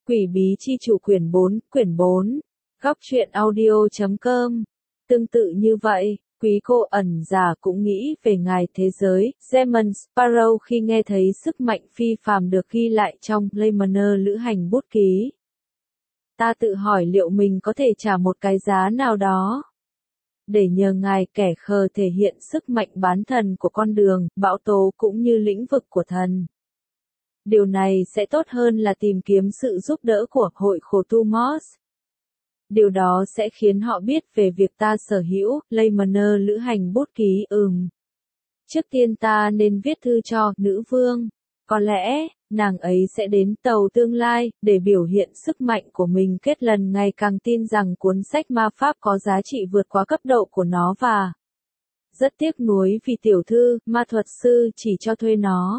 Quỷ bí chi chủ quyển 4, góc truyện audio.com. Tương tự như vậy, quý cô ẩn giả cũng nghĩ về ngài thế giới, Demon Sparrow khi nghe thấy sức mạnh phi phàm được ghi lại trong Laymaner lữ hành bút ký. Ta tự hỏi liệu mình có thể trả một cái giá nào đó để nhờ ngài kẻ khờ thể hiện sức mạnh bán thần của con đường, bão tố cũng như lĩnh vực của thần. Điều này sẽ tốt hơn là tìm kiếm sự giúp đỡ của hội khổ tu Moss. Điều đó sẽ khiến họ biết về việc ta sở hữu Laymaner lữ hành bút ký. Trước tiên ta nên viết thư cho nữ vương. Có lẽ, nàng ấy sẽ đến tàu tương lai, để biểu hiện sức mạnh của mình. Kết lần ngày càng tin rằng cuốn sách ma pháp có giá trị vượt quá cấp độ của nó và rất tiếc nuối vì tiểu thư, ma thuật sư chỉ cho thuê nó.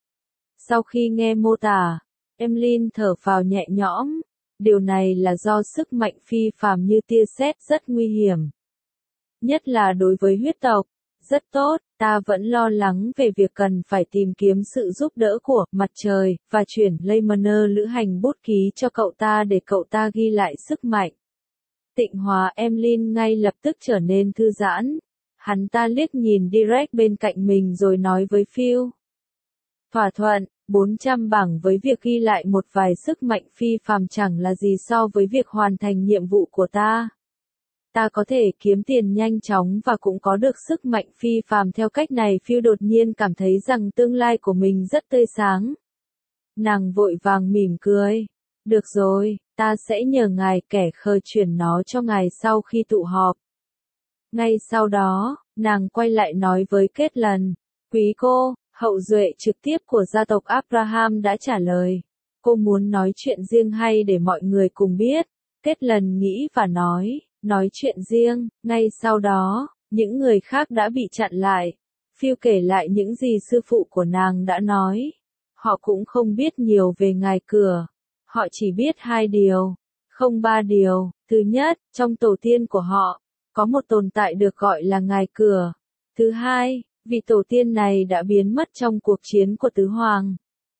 Sau khi nghe mô tả, Emlyn thở phào nhẹ nhõm. Điều này là do sức mạnh phi phàm như tia sét rất nguy hiểm. Nhất là đối với huyết tộc. Rất tốt, ta vẫn lo lắng về việc cần phải tìm kiếm sự giúp đỡ của mặt trời, và chuyển Laymaner lữ hành bút ký cho cậu ta để cậu ta ghi lại sức mạnh. Tịnh hóa Emlyn ngay lập tức trở nên thư giãn. Hắn ta liếc nhìn Direct bên cạnh mình rồi nói với Phil. Thỏa thuận, 400 bảng với việc ghi lại một vài sức mạnh phi phàm chẳng là gì so với việc hoàn thành nhiệm vụ của ta. Ta có thể kiếm tiền nhanh chóng và cũng có được sức mạnh phi phàm theo cách này. Phil đột nhiên cảm thấy rằng tương lai của mình rất tươi sáng. Nàng vội vàng mỉm cười. Được rồi, ta sẽ nhờ ngài kẻ khờ chuyển nó cho ngài sau khi tụ họp. Ngay sau đó, nàng quay lại nói với Caitlin. Quý cô, hậu duệ trực tiếp của gia tộc Abraham đã trả lời. Cô muốn nói chuyện riêng hay để mọi người cùng biết? Caitlin nghĩ và nói chuyện riêng. Ngay sau đó, những người khác đã bị chặn lại. Phil kể lại những gì sư phụ của nàng đã nói. Họ cũng không biết nhiều về ngài cửa. Họ chỉ biết 2 điều, không 3 điều. Thứ nhất, trong tổ tiên của họ, có một tồn tại được gọi là ngài cửa. Thứ hai, vị tổ tiên này đã biến mất trong cuộc chiến của Tứ Hoàng.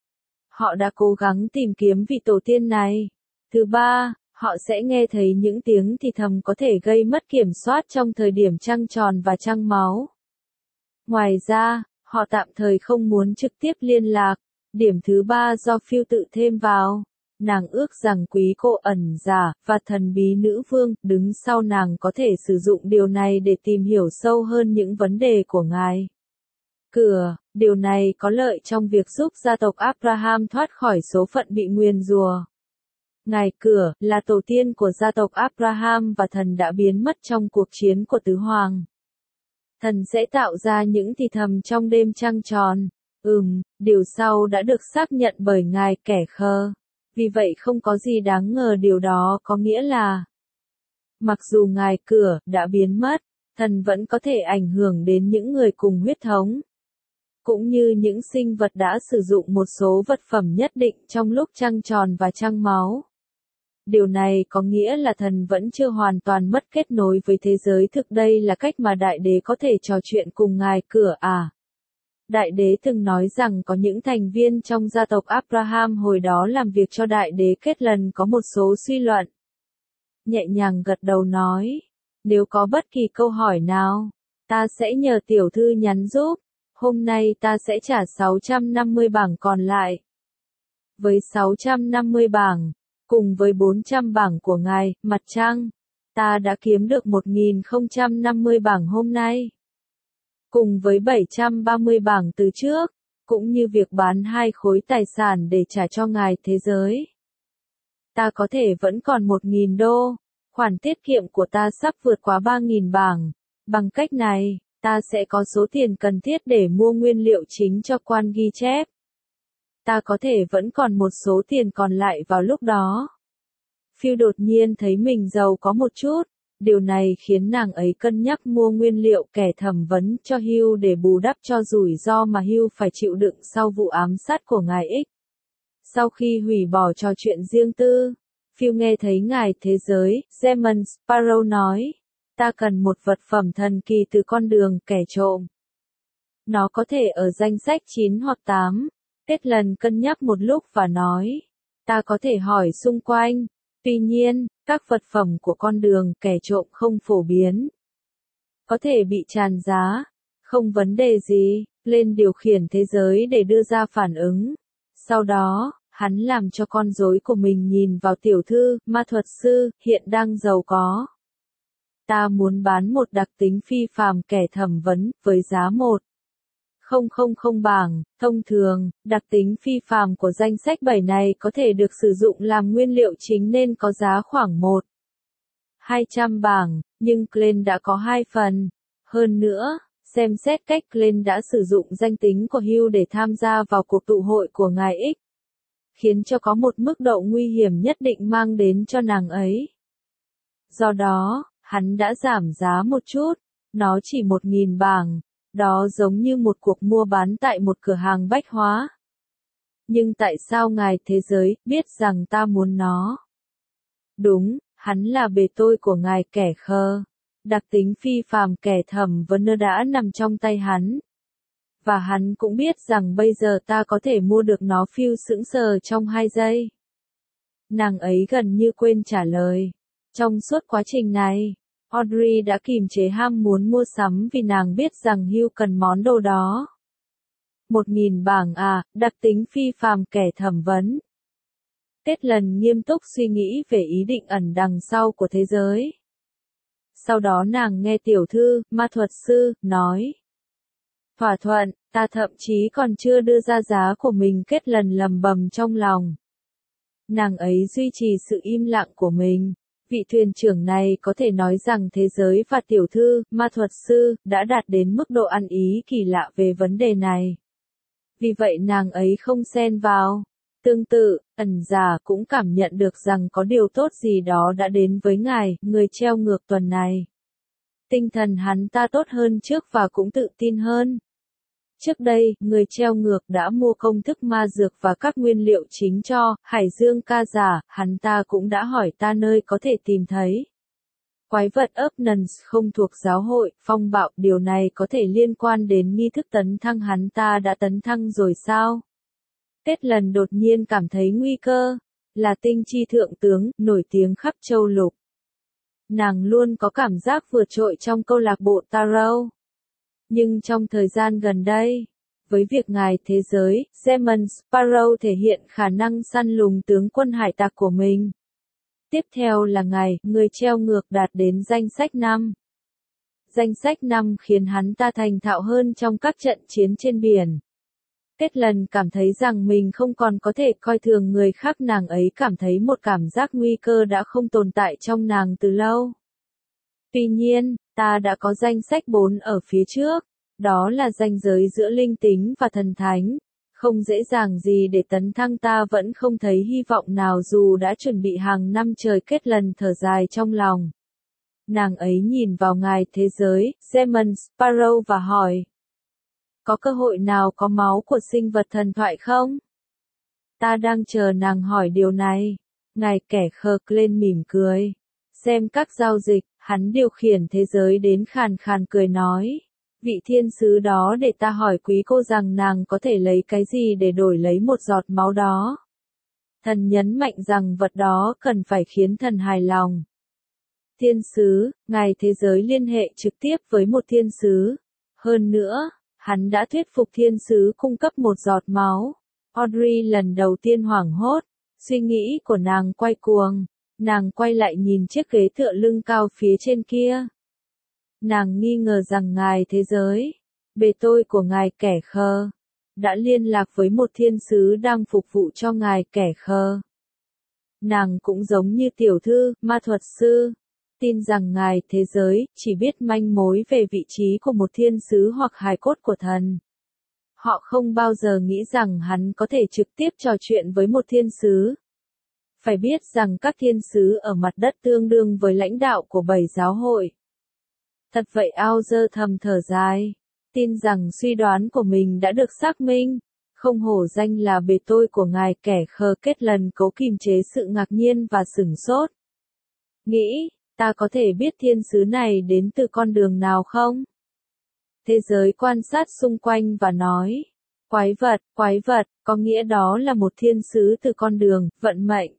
Họ đã cố gắng tìm kiếm vị tổ tiên này. Thứ ba, họ sẽ nghe thấy những tiếng thì thầm có thể gây mất kiểm soát trong thời điểm trăng tròn và trăng máu. Ngoài ra, họ tạm thời không muốn trực tiếp liên lạc. Điểm thứ ba do Phil tự thêm vào. Nàng ước rằng quý cô ẩn giả và thần bí nữ vương đứng sau nàng có thể sử dụng điều này để tìm hiểu sâu hơn những vấn đề của ngài. Cửa, điều này có lợi trong việc giúp gia tộc Abraham thoát khỏi số phận bị nguyền rủa. Ngài cửa là tổ tiên của gia tộc Abraham và thần đã biến mất trong cuộc chiến của Tứ Hoàng. Thần sẽ tạo ra những thì thầm trong đêm trăng tròn. Điều sau đã được xác nhận bởi ngài kẻ khờ. Vì vậy không có gì đáng ngờ. Điều đó có nghĩa là mặc dù ngài cửa đã biến mất, thần vẫn có thể ảnh hưởng đến những người cùng huyết thống. Cũng như những sinh vật đã sử dụng một số vật phẩm nhất định trong lúc trăng tròn và trăng máu. Điều này có nghĩa là thần vẫn chưa hoàn toàn mất kết nối với thế giới thực. Đây là cách mà đại đế có thể trò chuyện cùng ngài cửa à? Đại đế từng nói rằng có những thành viên trong gia tộc Abraham hồi đó làm việc cho đại đế. Caitlin có một số suy luận. Nhẹ nhàng gật đầu nói. Nếu có bất kỳ câu hỏi nào, ta sẽ nhờ tiểu thư nhắn giúp. Hôm nay ta sẽ trả 650 bảng còn lại. Với 650 bảng, cùng với 400 bảng của ngài, mặt trăng, ta đã kiếm được 1050 bảng hôm nay. Cùng với 730 bảng từ trước, cũng như việc bán 2 khối tài sản để trả cho ngài thế giới. Ta có thể vẫn còn 1.000 đô, khoản tiết kiệm của ta sắp vượt quá 3.000 bảng. Bằng cách này, ta sẽ có số tiền cần thiết để mua nguyên liệu chính cho quan ghi chép. Ta có thể vẫn còn một số tiền còn lại vào lúc đó. Phil đột nhiên thấy mình giàu có một chút. Điều này khiến nàng ấy cân nhắc mua nguyên liệu kẻ thẩm vấn cho Hugh để bù đắp cho rủi ro mà Hugh phải chịu đựng sau vụ ám sát của ngài X. Sau khi hủy bỏ trò chuyện riêng tư, Phil nghe thấy ngài thế giới, Demon Sparrow nói. Ta cần một vật phẩm thần kỳ từ con đường kẻ trộm. Nó có thể ở danh sách 9 hoặc 8. Caitlin cân nhắc một lúc và nói. Ta có thể hỏi xung quanh. Tuy nhiên, các vật phẩm của con đường kẻ trộm không phổ biến. Có thể bị tràn giá. Không vấn đề gì, lên điều khiển thế giới để đưa ra phản ứng. Sau đó, hắn làm cho con rối của mình nhìn vào tiểu thư, ma thuật sư, hiện đang giàu có. Ta muốn bán một đặc tính phi phàm kẻ thẩm vấn, với giá 1,000 bảng. Thông thường, đặc tính phi phàm của danh sách 7 này có thể được sử dụng làm nguyên liệu chính nên có giá khoảng 1,200 bảng, nhưng Glenn đã có 2 phần. Hơn nữa, xem xét cách Glenn đã sử dụng danh tính của Hugh để tham gia vào cuộc tụ hội của ngài X, khiến cho có một mức độ nguy hiểm nhất định mang đến cho nàng ấy. Do đó, hắn đã giảm giá một chút, nó chỉ 1.000 bảng, đó giống như một cuộc mua bán tại một cửa hàng bách hóa. Nhưng tại sao ngài thế giới biết rằng ta muốn nó? Đúng, hắn là bề tôi của ngài kẻ khờ. Đặc tính phi phàm kẻ thẩm vấn đã nằm trong tay hắn. Và hắn cũng biết rằng bây giờ ta có thể mua được nó. Phiêu sững sờ trong 2 giây. Nàng ấy gần như quên trả lời. Trong suốt quá trình này, Audrey đã kìm chế ham muốn mua sắm vì nàng biết rằng Hugh cần món đồ đó. 1.000 bảng à, đặc tính phi phàm kẻ thẩm vấn. Kết lần nghiêm túc suy nghĩ về ý định ẩn đằng sau của thế giới. Sau đó nàng nghe tiểu thư, ma thuật sư, nói. Thỏa thuận, ta thậm chí còn chưa đưa ra giá của mình. Kết lần lầm bầm trong lòng. Nàng ấy duy trì sự im lặng của mình. Vị thuyền trưởng này có thể nói rằng thế giới và tiểu thư, ma thuật sư, đã đạt đến mức độ ăn ý kỳ lạ về vấn đề này. Vì vậy nàng ấy không xen vào. Tương tự, ẩn giả cũng cảm nhận được rằng có điều tốt gì đó đã đến với ngài, người treo ngược tuần này. Tinh thần hắn ta tốt hơn trước và cũng tự tin hơn. Trước đây, người treo ngược đã mua công thức ma dược và các nguyên liệu chính cho Hải Dương ca giả, hắn ta cũng đã hỏi ta nơi có thể tìm thấy. Quái vật Upnance không thuộc giáo hội, phong bạo, điều này có thể liên quan đến nghi thức tấn thăng. Hắn ta đã tấn thăng rồi sao? Kết lần đột nhiên cảm thấy nguy cơ, là tinh chi thượng tướng, nổi tiếng khắp châu lục. Nàng luôn có cảm giác vượt trội trong câu lạc bộ Tarot. Nhưng trong thời gian gần đây, với việc ngài thế giới, Demon Sparrow thể hiện khả năng săn lùng tướng quân hải tặc của mình. Tiếp theo là ngài, người treo ngược đạt đến danh sách 5. Danh sách 5 khiến hắn ta thành thạo hơn trong các trận chiến trên biển. Kết lần cảm thấy rằng mình không còn có thể coi thường người khác. Nàng ấy cảm thấy một cảm giác nguy cơ đã không tồn tại trong nàng từ lâu. Tuy nhiên, ta đã có danh sách 4 ở phía trước. Đó là ranh giới giữa linh tính và thần thánh. Không dễ dàng gì để tấn thăng. Ta vẫn không thấy hy vọng nào dù đã chuẩn bị hàng năm trời. Kết lần thở dài trong lòng. Nàng ấy nhìn vào ngài thế giới, Demon Sparrow và hỏi. Có cơ hội nào có máu của sinh vật thần thoại không? Ta đang chờ nàng hỏi điều này. Ngài kẻ khờ lên mỉm cười. Xem các giao dịch, hắn điều khiển thế giới đến khàn khàn cười nói. Vị thiên sứ đó để ta hỏi quý cô rằng nàng có thể lấy cái gì để đổi lấy một giọt máu đó. Thần nhấn mạnh rằng vật đó cần phải khiến thần hài lòng. Thiên sứ, ngài thế giới liên hệ trực tiếp với một thiên sứ. Hơn nữa, hắn đã thuyết phục thiên sứ cung cấp một giọt máu. Audrey lần đầu tiên hoảng hốt, suy nghĩ của nàng quay cuồng. Nàng quay lại nhìn chiếc ghế tựa lưng cao phía trên kia. Nàng nghi ngờ rằng ngài thế giới, bề tôi của ngài kẻ khờ, đã liên lạc với một thiên sứ đang phục vụ cho ngài kẻ khờ. Nàng cũng giống như tiểu thư, ma thuật sư, tin rằng ngài thế giới chỉ biết manh mối về vị trí của một thiên sứ hoặc hài cốt của thần. Họ không bao giờ nghĩ rằng hắn có thể trực tiếp trò chuyện với một thiên sứ. Phải biết rằng các thiên sứ ở mặt đất tương đương với lãnh đạo của 7 giáo hội. Thật vậy Auger thầm thở dài, tin rằng suy đoán của mình đã được xác minh. Không hổ danh là bề tôi của ngài kẻ khờ. Kết lần cố kìm chế sự ngạc nhiên và sửng sốt. Nghĩ, ta có thể biết thiên sứ này đến từ con đường nào không? Thế giới quan sát xung quanh và nói. Quái vật, có nghĩa đó là một thiên sứ từ con đường, vận mệnh.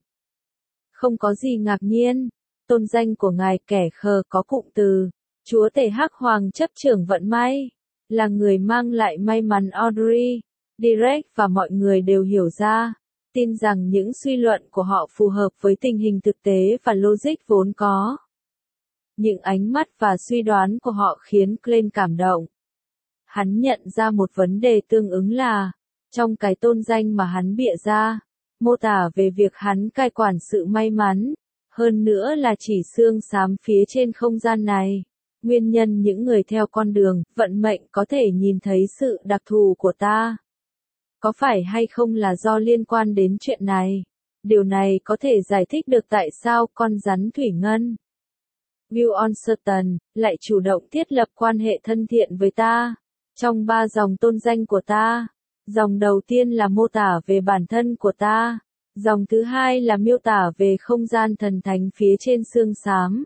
Không có gì ngạc nhiên. Tôn danh của ngài kẻ khờ có cụm từ. Chúa tể Hắc Hoàng chấp trưởng vận may. Là người mang lại may mắn Audrey, Direct và mọi người đều hiểu ra. Tin rằng những suy luận của họ phù hợp với tình hình thực tế và logic vốn có. Những ánh mắt và suy đoán của họ khiến Glenn cảm động. Hắn nhận ra một vấn đề tương ứng là, trong cái tôn danh mà hắn bịa ra, mô tả về việc hắn cai quản sự may mắn, hơn nữa là chỉ xương xám phía trên không gian này. Nguyên nhân những người theo con đường, vận mệnh có thể nhìn thấy sự đặc thù của ta. Có phải hay không là do liên quan đến chuyện này? Điều này có thể giải thích được tại sao con rắn thủy ngân Will Onserton lại chủ động thiết lập quan hệ thân thiện với ta. Trong 3 dòng tôn danh của ta, dòng đầu tiên là mô tả về bản thân của ta, dòng thứ hai là miêu tả về không gian thần thánh phía trên xương xám.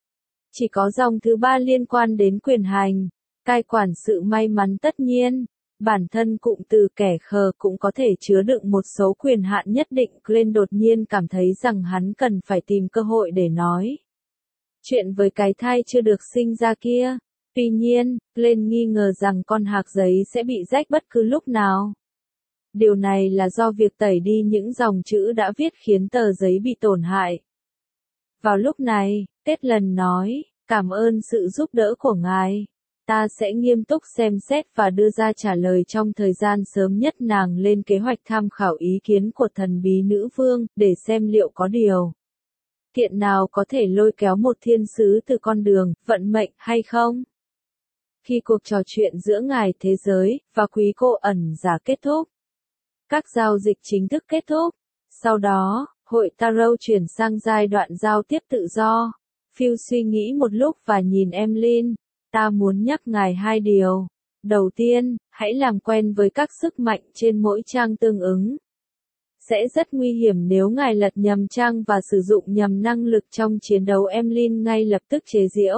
Chỉ có dòng thứ ba liên quan đến quyền hành, cai quản sự may mắn tất nhiên. Bản thân cụm từ kẻ khờ cũng có thể chứa đựng một số quyền hạn nhất định. Glenn đột nhiên cảm thấy rằng hắn cần phải tìm cơ hội để nói chuyện với cái thai chưa được sinh ra kia. Tuy nhiên, Glenn nghi ngờ rằng con hạc giấy sẽ bị rách bất cứ lúc nào. Điều này là do việc tẩy đi những dòng chữ đã viết khiến tờ giấy bị tổn hại. Vào lúc này, Caitlin nói, cảm ơn sự giúp đỡ của ngài. Ta sẽ nghiêm túc xem xét và đưa ra trả lời trong thời gian sớm nhất. Nàng lên kế hoạch tham khảo ý kiến của thần bí nữ vương, để xem liệu có điều kiện nào có thể lôi kéo một thiên sứ từ con đường, vận mệnh hay không. Khi cuộc trò chuyện giữa ngài thế giới, và quý cô ẩn giả kết thúc, các giao dịch chính thức kết thúc. Sau đó, hội Tarot chuyển sang giai đoạn giao tiếp tự do. Phil suy nghĩ một lúc và nhìn Emlyn. Ta muốn nhắc ngài 2 điều. Đầu tiên, hãy làm quen với các sức mạnh trên mỗi trang tương ứng. Sẽ rất nguy hiểm nếu ngài lật nhầm trang và sử dụng nhầm năng lực trong chiến đấu. Emlyn ngay lập tức chế giễu.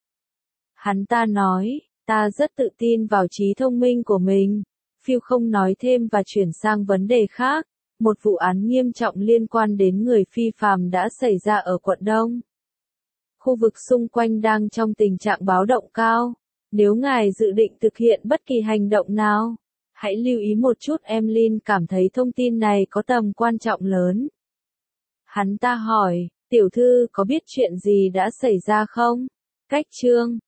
Hắn ta nói, ta rất tự tin vào trí thông minh của mình. Phil không nói thêm và chuyển sang vấn đề khác. Một vụ án nghiêm trọng liên quan đến người phi phàm đã xảy ra ở quận Đông. Khu vực xung quanh đang trong tình trạng báo động cao. Nếu ngài dự định thực hiện bất kỳ hành động nào, hãy lưu ý một chút. Emlyn cảm thấy thông tin này có tầm quan trọng lớn. Hắn ta hỏi, tiểu thư có biết chuyện gì đã xảy ra không? Cách chương